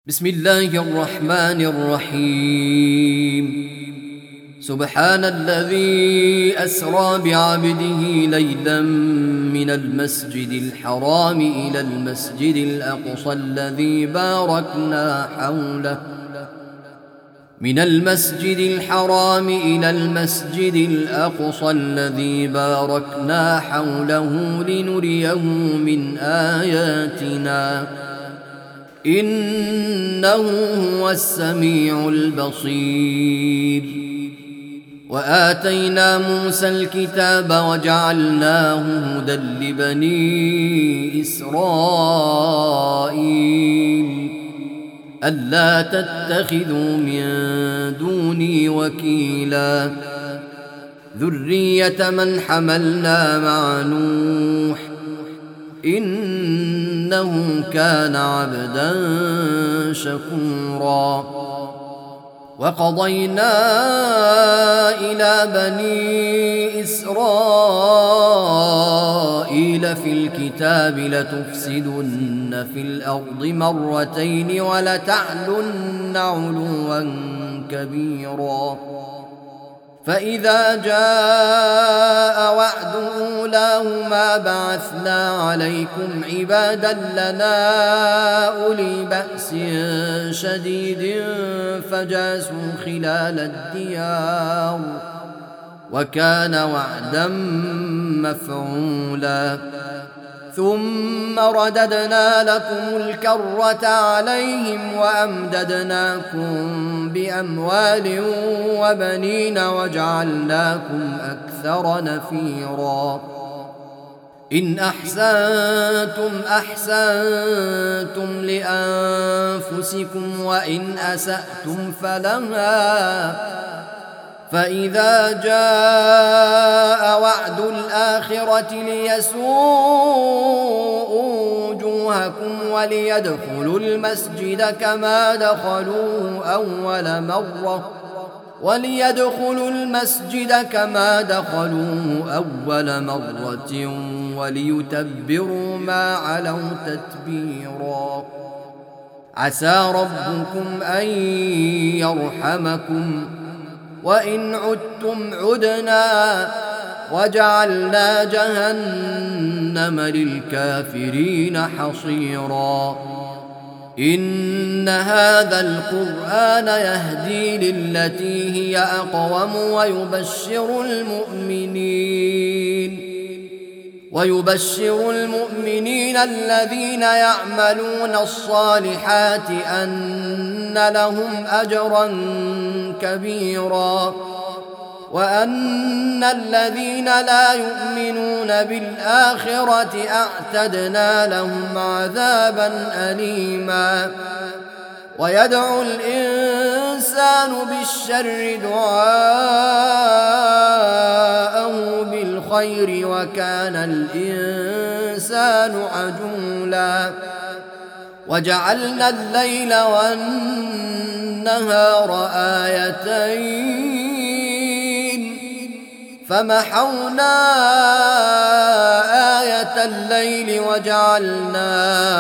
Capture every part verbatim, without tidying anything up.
بسم الله الرحمن الرحيم. سبحان الذي أسرى بعبده ليلا من المسجد الحرام إلى المسجد الأقصى الذي باركنا حوله من المسجد الحرام إلى المسجد الأقصى الذي باركنا حوله لنريه من آياتنا إنه هو السميع البصير. وآتينا موسى الكتاب وجعلناه هدى لبني إسرائيل ألا تتخذوا من دوني وكيلا ذرية من حملنا مع نوح إنه كان عبدا شكورا. وقضينا إلى بني إسرائيل في الكتاب لتفسدن في الأرض مرتين ولتعلن علوا كبيرا. فإذا جاء وعد أولاهما بعثنا عليكم عبادا لنا أولي بأس شديد فجاسوا خلال الديار وكان وعدا مفعولا. ثم رددنا لكم الكرة عليهم وأمددناكم بأموال وبنين وجعلناكم أكثر نفيرا. إن أحسنتم أحسنتم لأنفسكم وإن أسأتم فلها. فإذا جاء وعد الآخرة ليسوءوا وجوهكم وليدخلوا المسجد كما دخلوه أول مرة وليدخلوا المسجد كما دخلوه أول مرة وليتبروا ما علوا تتبيرا. عسى ربكم أن يرحمكم وإن عدتم عدنا وجعلنا جهنم للكافرين حصيرا. إن هذا القرآن يهدي للتي هي أقوم ويبشر المؤمنين ويبشر المؤمنين الذين يعملون الصالحات أن لهم أجرا كبيرا وأن الذين لا يؤمنون بالآخرة أعتدنا لهم عذابا أليما. ويدعو الإنسان بالشر دعاءه بالخير وكان الإنسان عجولا. وجعلنا الليل والنهار آيتين فمحونا آية الليل وجعلنا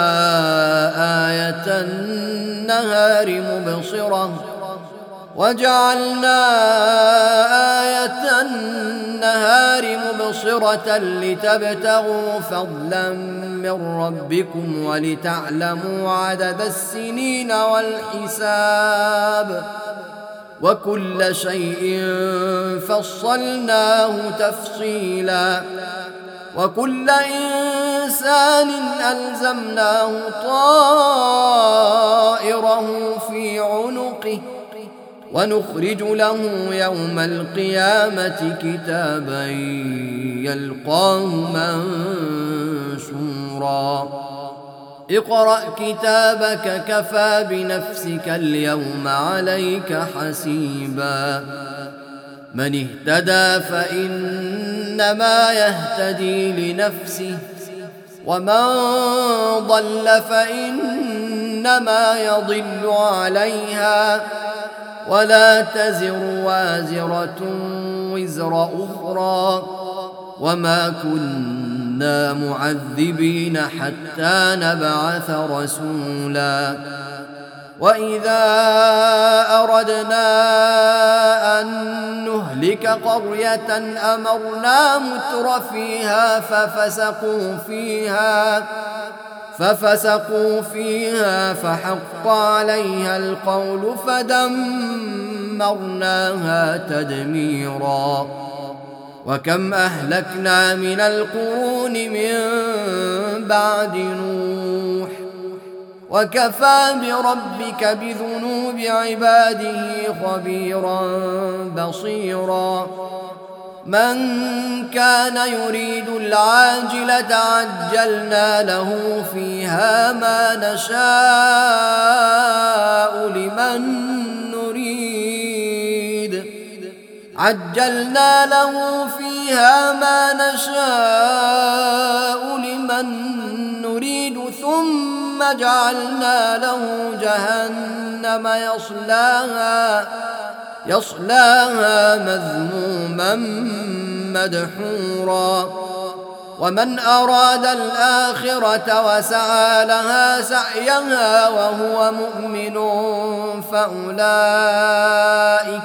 آية النهار مبصرة وجعلنا آية النهار مبصرة لتبتغوا فضلا من ربكم ولتعلموا عدد السنين والحساب وكل شيء فصلناه تفصيلا. وكل إنسان ألزمناه طائره في عنقه ونخرج له يوم القيامة كتابا يلقاه منشورا. اقرأ كتابك كفى بنفسك اليوم عليك حسيبا. من اهتدى فإنما يهتدي لنفسه ومن ضل فإنما يضل عليها ولا تزر وازرة وزر أخرى وما كنا معذبين حتى نبعث رسولا وإذا أردنا أن نهلك قرية أمرنا متر فيها ففسقوا فيها ففسقوا فيها فحق عليها القول فدمرناها تدميرا وكم أهلكنا من القرون من بعد نوح وكفى بربك بذنوب عباده خبيرا بصيرا من كان يريد العاجلة عجلنا له فيها ما نشاء لمن نريد عجلنا له فيها ما نشاء لمن نريد ثم جعلنا له جهنم يصلاها يصلاها مذموما مدحورا ومن أراد الآخرة وسعى لها سعيها وهو مؤمن فأولئك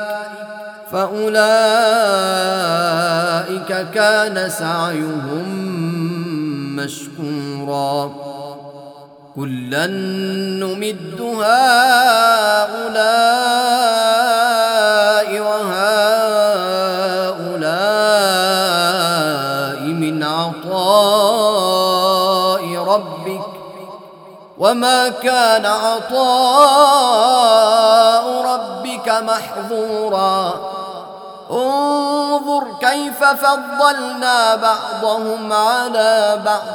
فأولئك كان سعيهم مشكورا كلا نمد هؤلاء وهؤلاء من عطاء ربك وما كان عطاء ربك محظورا انظر كيف فضلنا بعضهم على بعض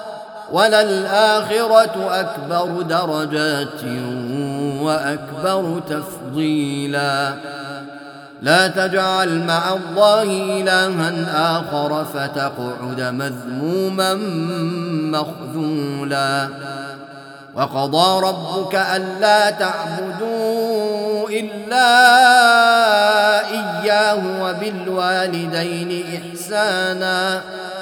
وللآخرة أكبر درجات وأكبر تفضيلا لا تجعل مع الله إلها آخر فتقعد مذموما مخذولا وقضى ربك ألا تعبدوا إلا إياه وبالوالدين إحسانا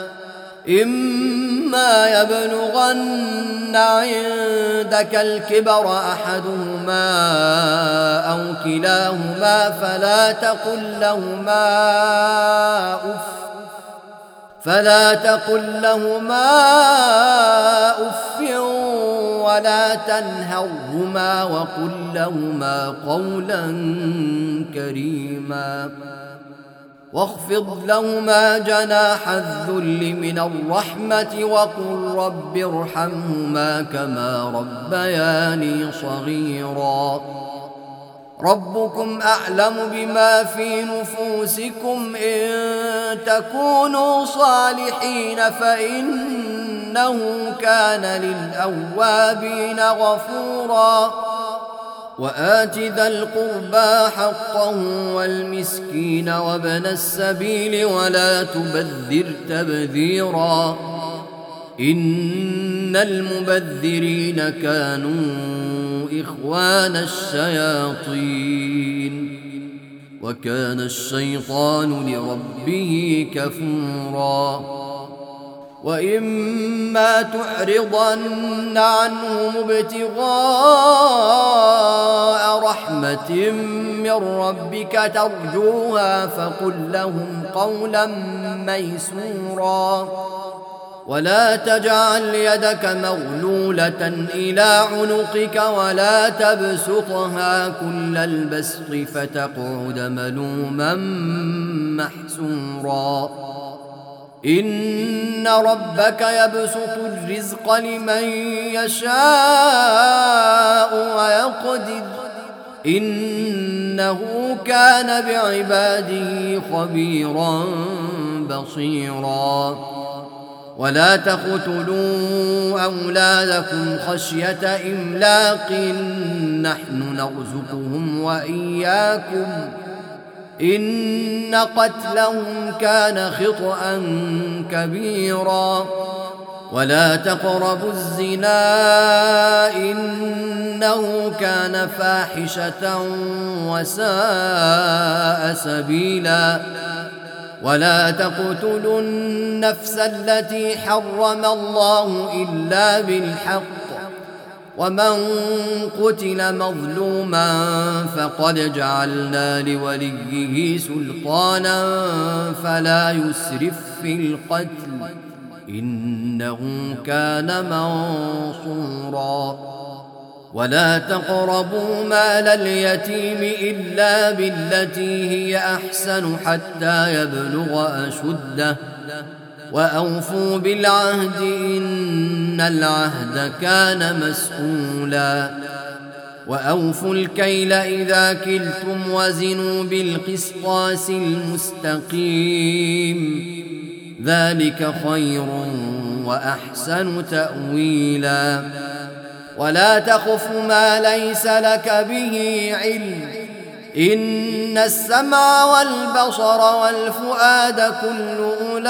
إما يبلغن عندك الكبر أحدهما أو كلاهما فلا تقل لهما أف فلا تقل لهما أف ولا تنهرهما وقل لهما قولا كريما واخفض لهما جناح الذل من الرحمة وقل رب ارحمهما كما ربياني صغيرا ربكم أعلم بما في نفوسكم إن تكونوا صالحين فإنه كان للأوابين غفورا وآت ذا القربى حقه والمسكين وابن السبيل ولا تبذر تبذيرا إن المبذرين كانوا إخوان الشياطين وكان الشيطان لربه كفورا وإما تعرضن عنهم ابتغاء رحمة من ربك ترجوها فقل لهم قولا ميسورا ولا تجعل يدك مغلولة إلى عنقك ولا تبسطها كل البسط فتقعد ملوما محسورا إن ربك يبسط الرزق لمن يشاء ويقدر إنه كان بعباده خبيرا بصيرا ولا تقتلوا أولادكم خشية إملاق نحن نرزقهم وإياكم إن قتلهم كان خطأ كبيرا ولا تقربوا الزنا إنه كان فاحشة وساء سبيلا ولا تقتلوا النفس التي حرم الله إلا بالحق ومن قتل مظلوما فقد جعلنا لوليه سلطانا فلا يسرف في القتل إنه كان منصورا. ولا تقربوا مال اليتيم إلا بالتي هي أحسن حتى يبلغ أشده وأوفوا بالعهد إن العهد كان مسؤولا. وأوفوا الكيل إذا كلتم وزنوا بالقسطاس المستقيم ذلك خير وأحسن تأويلا. ولا تخف ما ليس لك به علم إن السمع والبصر والفؤاد كل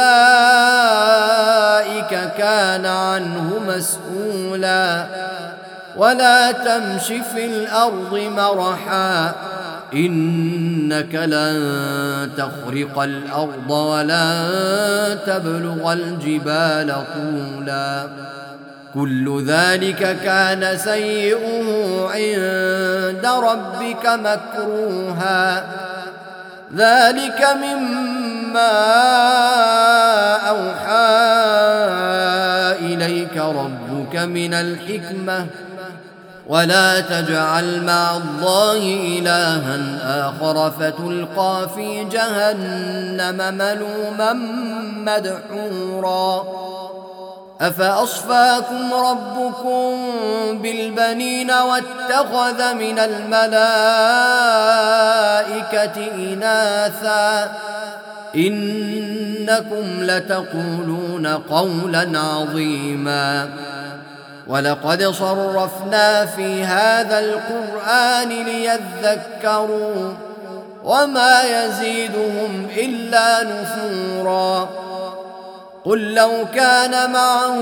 أولئك كان عنه مسؤولا. ولا تمش في الأرض مرحا إنك لن تخرق الأرض ولن تبلغ الجبال طولا كل ذلك كان سيئه عند ربك مكروها. ذلك مما أوحى إليك ربك من الحكمة ولا تجعل مع الله إلها آخر فتلقى في جهنم ملوما مدحورا. أفأصفاكم ربكم بالبنين واتخذ من الملائكة إناثا إنكم لتقولون قولا عظيما. ولقد صرفنا في هذا القرآن ليذكروا وما يزيدهم إلا نفورا. قل لو كان معه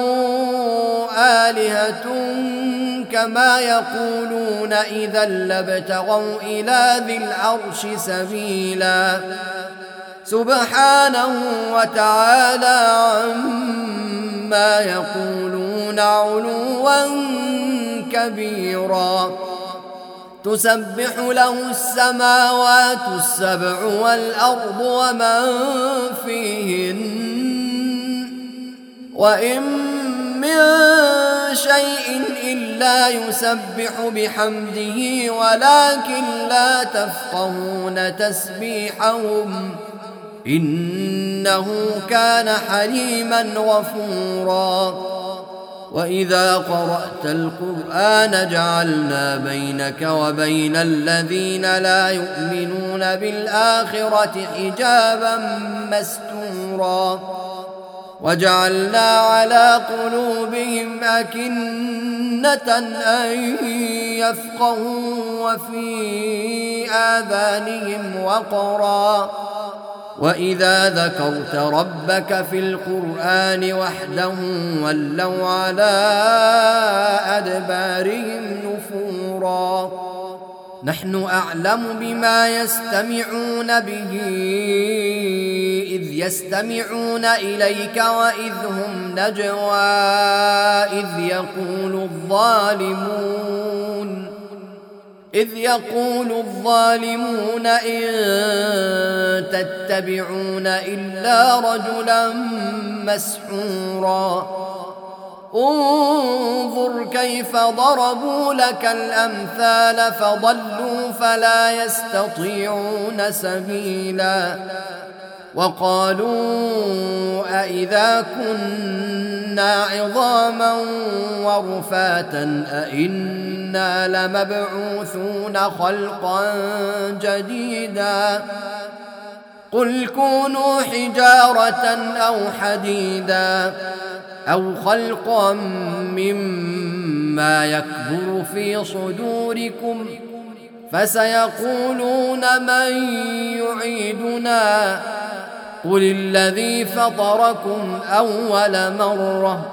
آلهة كما يقولون إذا لابتغوا إلى ذي العرش سبيلا سبحانه وتعالى عما يقولون علوا كبيرا. تسبح له السماوات السبع والأرض ومن فيهن وإن من شيء إلا يسبح بحمده ولكن لا تفقهون تسبيحهم إنه كان حليما غفورا. وإذا قرأت القرآن جعلنا بينك وبين الذين لا يؤمنون بالآخرة حجابا مستورا وجعلنا على قلوبهم أكنة أن يفقهوا وفي آذانهم وقرا وإذا ذكرت ربك في القرآن وحده ولوا على أدبارهم نفورا. نحن أعلم بما يستمعون به إذ يستمعون إليك وإذ هم نجوى إذ يقول الظالمون إذ يقول الظالمون إن تتبعون إلا رجلا مسحورا. انظر كيف ضربوا لك الأمثال فضلوا فلا يستطيعون سبيلا. وقالوا أإذا كنا عظاما ورفاتا أإنا لمبعوثون خلقا جديدا قل كونوا حجارة أو حديدا أو خلقا مما يكبر في صدوركم فسيقولون من يعيدنا قل الذي فطركم أول مرة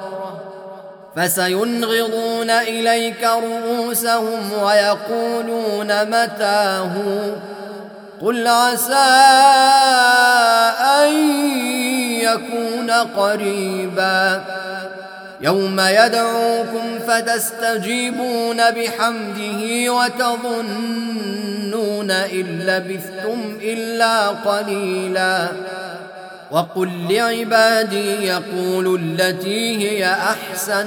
فسينغضون إليك رؤوسهم ويقولون متاه قل عسى أن يكون قريبا. يوم يدعوكم فتستجيبون بحمده وتظنون إن لبثتم إلا قليلا وقل لعبادي يقولوا التي هي أحسن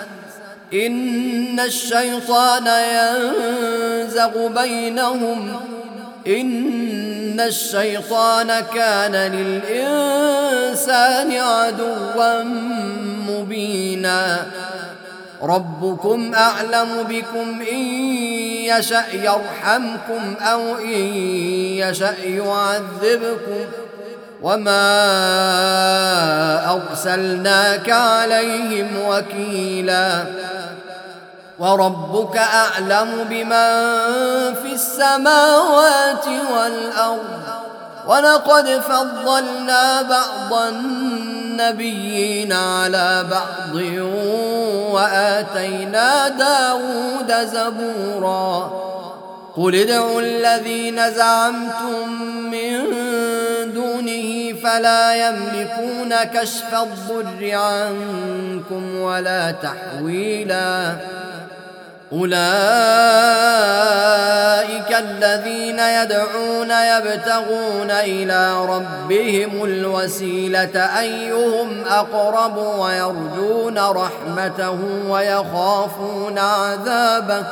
إن الشيطان ينزغ بينهم إن الشيطان كان للإنسان عدوا مبينا ربكم أعلم بكم إن يشأ يرحمكم أو إن يشأ يعذبكم وما أرسلناك عليهم وكيلا وربك أعلم بمن في السماوات والأرض ولقد فضلنا بعض النبيين على بعض وآتينا داود زبورا قل ادعوا الذين زعمتم من دونه فلا يملكون كشف الضر عنكم ولا تحويلا أولئك الذين يدعون يبتغون إلى ربهم الوسيلة أيهم أقرب ويرجون رحمته ويخافون عذابه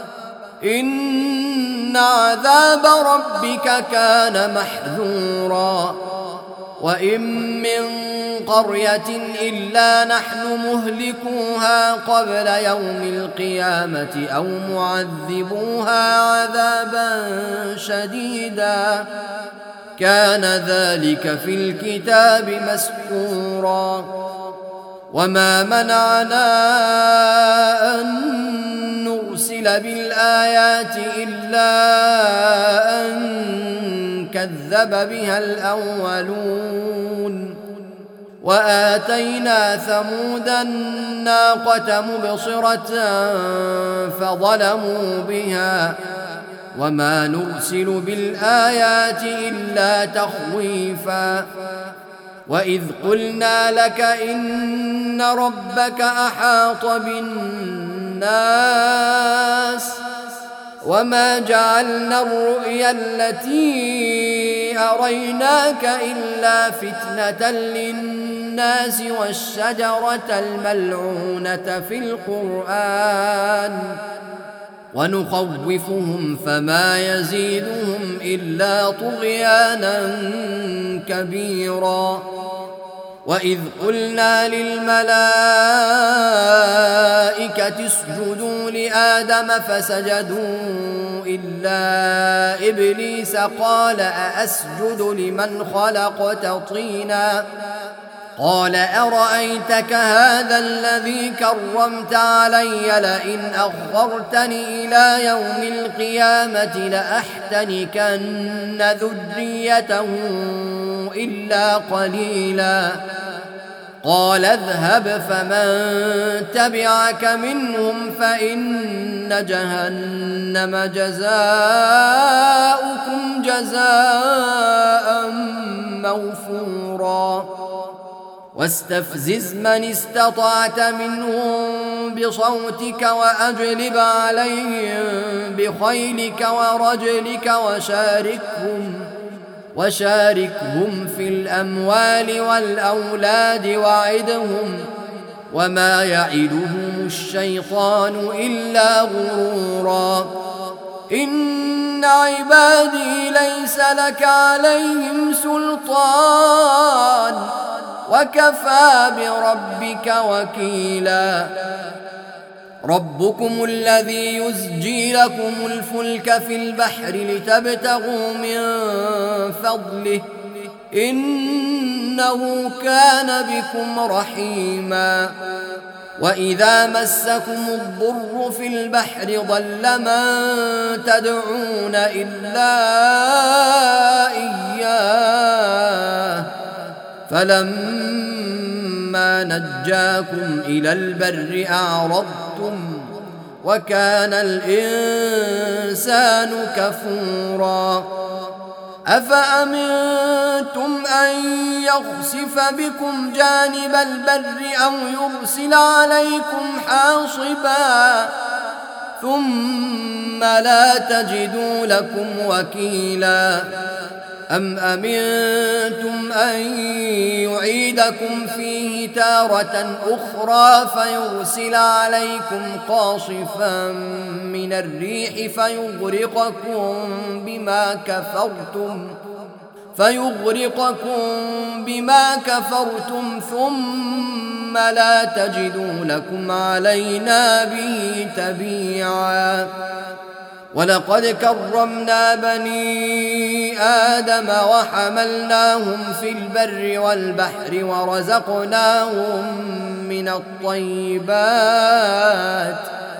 إن عذاب ربك كان محذورا وإن من قرية إلا نحن مهلكوها قبل يوم القيامة أو معذبوها عذابا شديدا كان ذلك في الكتاب مسكورا وما منعنا أن نرسل بالآيات إلا أن كذب بها الأولون وآتينا ثمود الناقة مبصرة فظلموا بها وما نرسل بالآيات إلا تخويفا وإذ قلنا لك إن ربك أحاط بالناس وما جعلنا الرؤيا التي أريناك إلا فتنة للناس والشجرة الملعونة في القرآن ونخوفهم فما يزيدهم إلا طغيانا كبيرا وإذ قلنا للملائكة اسجدوا لآدم فسجدوا إلا إبليس قال أأسجد لمن خلقت طينا قال أرأيتك هذا الذي كرمت علي لئن أخرتني إلى يوم القيامة لأحتنكن ذريته إلا قليلا قال اذهب فمن تبعك منهم فإن جهنم جزاؤكم جزاء موفورا واستفزز من استطعت منهم بصوتك وأجلب عليهم بخيلك ورجلك وشاركهم وشاركهم في الأموال والأولاد وعدهم وما يعدهم الشيطان إلا غرورا إن عبادي ليس لك عليهم سلطان وكفى بربك وكيلا ربكم الذي يزجي لكم الفلك في البحر لتبتغوا من فضله إنه كان بكم رحيما وإذا مسكم الضر في البحر ضل من تدعون إلا إياه فلما نجاكم إلى البر أعرضتم وكان الإنسان كفورا أفأمنتم أن يخسف بكم جانب البر أو يرسل عليكم حاصبا ثم لا تجدوا لكم وكيلا أم أمنتم أن يعيدكم فيه تارة أخرى فيرسل عليكم قاصفا من الريح فيغرقكم بما كفرتم فيغرقكم بما كفرتم ثم لا تجدوا لكم علينا به تبيعا ولقد كرمنا بني آدم وحملناهم في البر والبحر ورزقناهم من الطيبات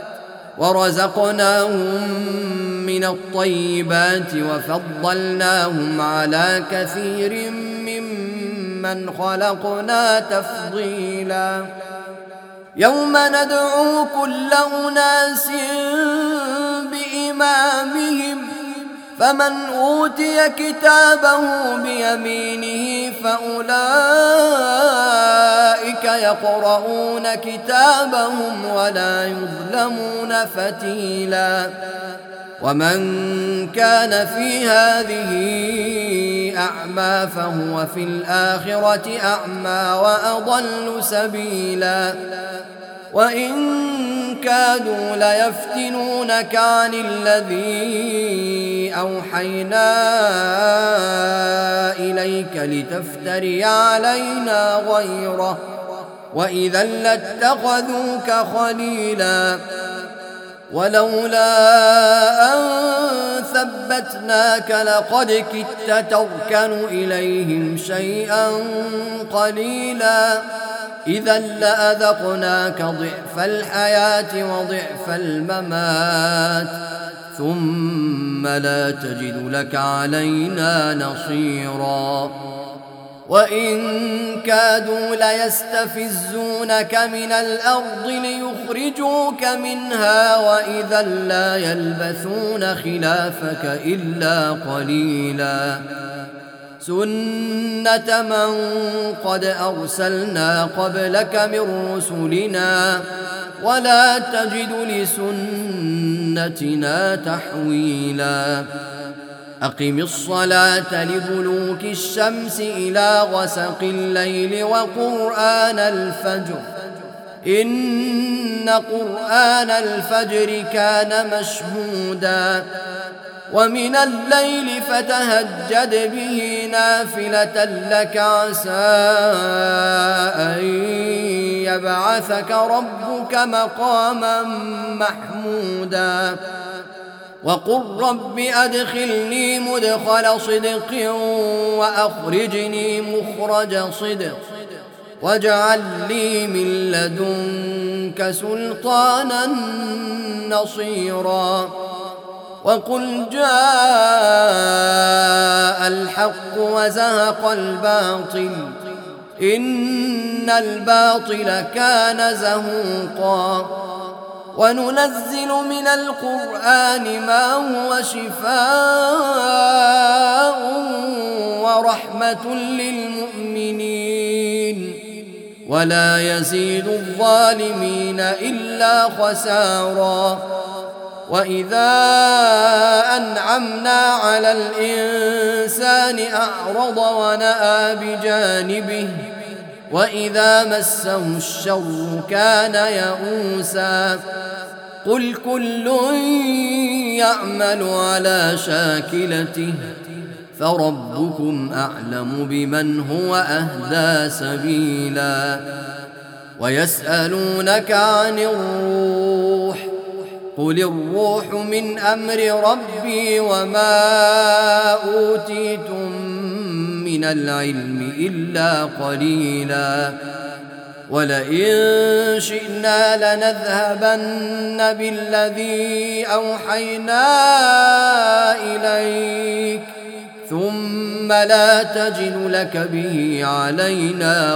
ورزقناهم من الطيبات وفضلناهم على كثير ممن خلقنا تفضيلا يوم ندعو كل أناس بإمامهم فمن أوتي كتابه بيمينه فأولئك يقرؤون كتابهم ولا يظلمون فتيلا ومن كان في هذه أعمى فهو في الآخرة أعمى وأضل سبيلا وإن كادوا ليفتنونك عن الذي أوحينا إليك لتفتري علينا غيره وإذا لاتخذوك خليلا ولولا أن ثبتناك لقد كدت تركن إليهم شيئا قليلا إذا لأذقناك ضعف الحياة وضعف الممات ثم لا تجد لك علينا نصيرا وإن كادوا ليستفزونك من الأرض ليخرجوك منها وإذا لا يلبثون خلافك إلا قليلا سنة من قد أرسلنا قبلك من رسلنا ولا تجد لسنتنا تحويلا أقم الصلاة لدلوك الشمس إلى غسق الليل وقرآن الفجر إن قرآن الفجر كان مشهودا ومن الليل فتهجد به نافلة لك عسى أن يبعثك ربك مقاما محمودا وقل رب أدخلني مدخل صدق وأخرجني مخرج صدق واجعل لي من لدنك سلطانا نصيرا وقل جاء الحق وزهق الباطل إن الباطل كان زهوقا وننزل من القرآن ما هو شفاء ورحمة للمؤمنين ولا يزيد الظالمين إلا خسارا وإذا أنعمنا على الإنسان أعرض ونأى بجانبه وإذا مسه الشر كان يئوسا قل كل يعمل على شاكلته فربكم أعلم بمن هو أهدى سبيلا ويسألونك عن الروح قل الروح من أمر ربي وما أوتيتم من العلم إلا قليلا ولئن شئنا لنذهبن بالذي أوحينا إليك ثم لا تجد لك به علينا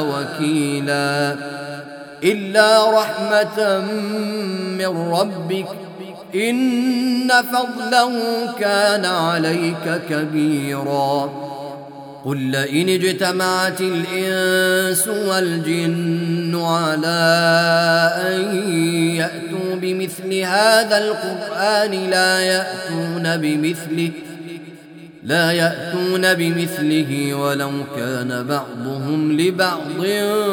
وكيلا إلا رحمة من ربك إن فضله كان عليك كبيرا قل لئن اجتمعت الإنس والجن على أن يأتوا بمثل هذا القرآن لا يأتون بمثله لا يأتون بمثله ولو كان بعضهم لبعض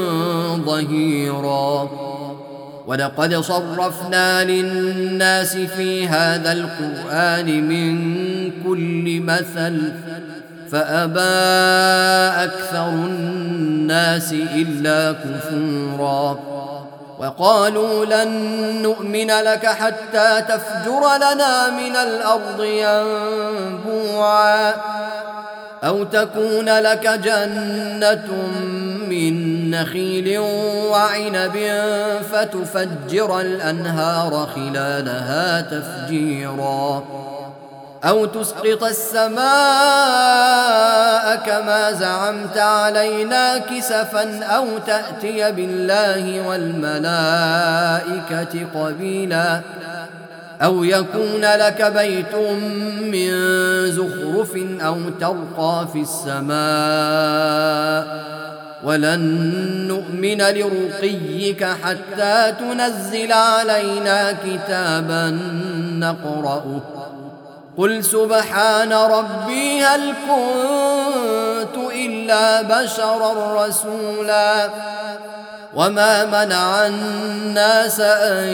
ظهيرا ولقد صرفنا للناس في هذا القرآن من كل مثل فأبى أكثر الناس إلا كفورا وقالوا لن نؤمن لك حتى تفجر لنا من الأرض ينبوعا أو تكون لك جنة من نخيل وعنب فتفجر الأنهار خلالها تفجيرا أو تسقط السماء كما زعمت علينا كسفا أو تأتي بالله والملائكة قبيلا أو يكون لك بيت من زخرف أو ترقى في السماء ولن نؤمن لرقيك حتى تنزل علينا كتابا نقرأه قل سبحان ربي هل كنت إلا بشرا رسولا وما منع الناس أن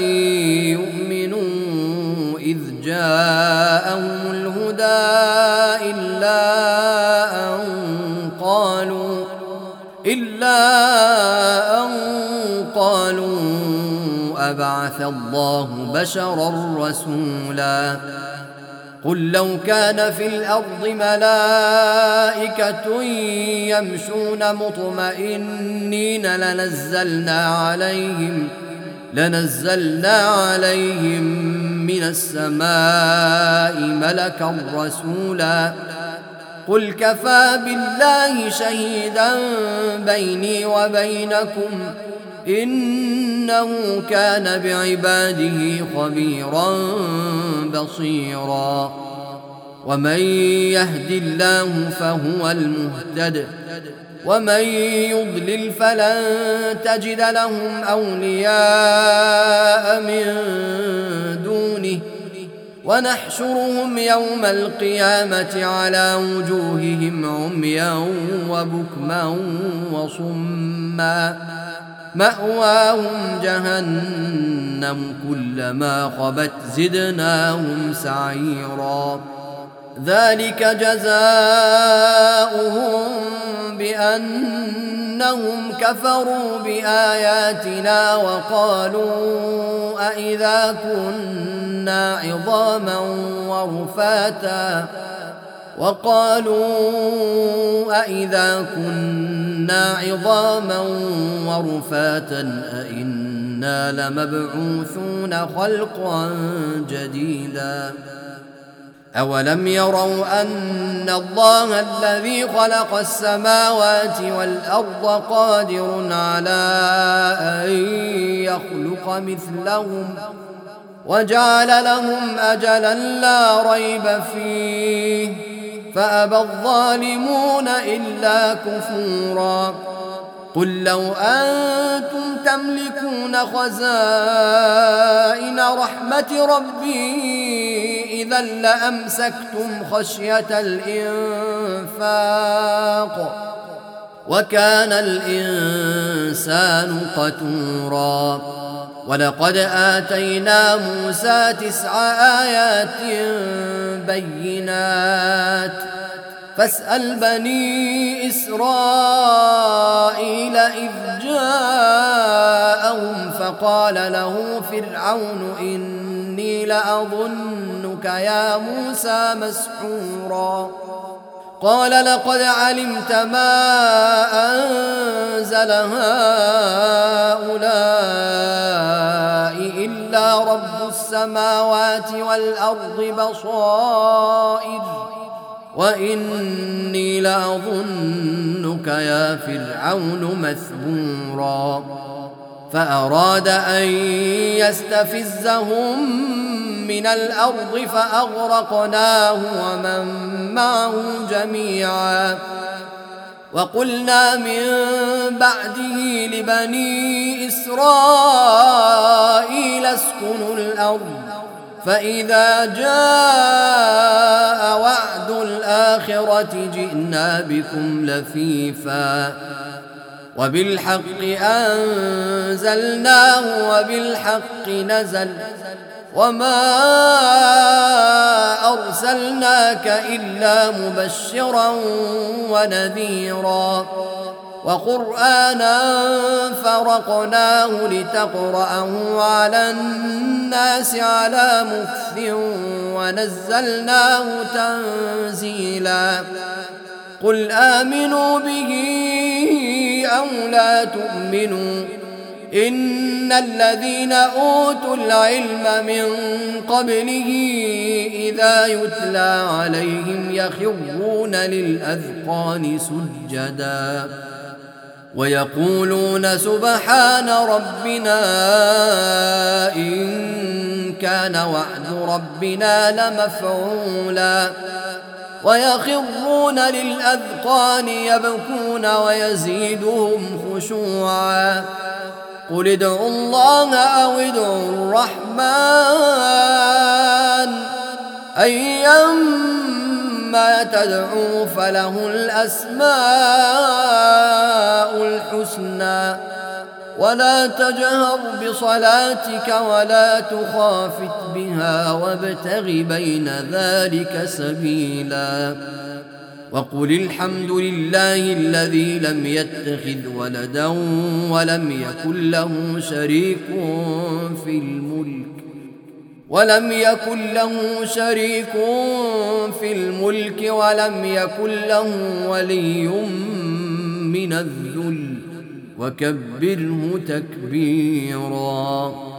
يؤمنوا إذ جاءهم الهدى إلا أن قالوا إلا أن قالوا أبعث الله بشرا رسولا قل لو كان في الأرض ملائكة يمشون مطمئنين لنزلنا عليهم لنزلنا عليهم من السماء ملكا رسولا قل كفى بالله شهيدا بيني وبينكم إنه كان بعباده خبيرا بصيرا ومن يهد الله فهو المهتد ومن يضلل فلن تجد لهم أولياء من دونه ونحشرهم يوم القيامة على وجوههم عميا وبكما وصما مأواهم جهنم كلما خبت زدناهم سعيرا ذلك جزاؤهم بأنهم كفروا بآياتنا وقالوا أإذا كنا عظاما ورفاتا وقالوا أإذا كنا عظاما ورفاتا أإنا لمبعوثون خلقا جديدا أولم يروا أن الله الذي خلق السماوات والأرض قادر على أن يخلق مثلهم وجعل لهم أجلا لا ريب فيه فأبى الظالمون إلا كفورا قل لو أنتم تملكون خزائن رحمة ربي إذا لأمسكتم خشية الإنفاق وكان الإنسان قتورا ولقد آتينا موسى تسع آيات بينات فاسأل بني إسرائيل إذ جاءهم فقال له فرعون إني لأظنك يا موسى مسحورا قال لقد علمت ما أنزل هؤلاء إلا رب السماوات والأرض بصائر وإني لأظنك يا فرعون مثبورا فأراد أن يستفزهم من الأرض فأغرقناه ومن معه جميعا وقلنا من بعده لبني إسرائيل اسكنوا الأرض فإذا جاء وعد الآخرة جئنا بكم لفيفا وبالحق أنزلناه وبالحق نزل وما أرسلناك إلا مبشرا ونذيرا وقرآنا فرقناه لتقرأه على الناس على مكث ونزلناه تنزيلا قل آمنوا به أو لا تؤمنوا إن الذين أوتوا العلم من قبله إذا يتلى عليهم يخرون للأذقان سجدا ويقولون سبحان ربنا إن كان وعد ربنا لمفعولا ويخرون للأذقان يبكون ويزيدهم خشوعا قل ادعوا الله أو ادعوا الرحمن أيما تدعوا فله الأسماء الحسنى ولا تجهر بصلاتك ولا تخافت بها وابتغ بين ذلك سبيلا وقل الحمد لله الذي لم يتخذ ولدا ولم يكن له شريك في الملك ولم يكن له شريك في الملك ولم يكن له ولي من الذل وكبره تكبيرا.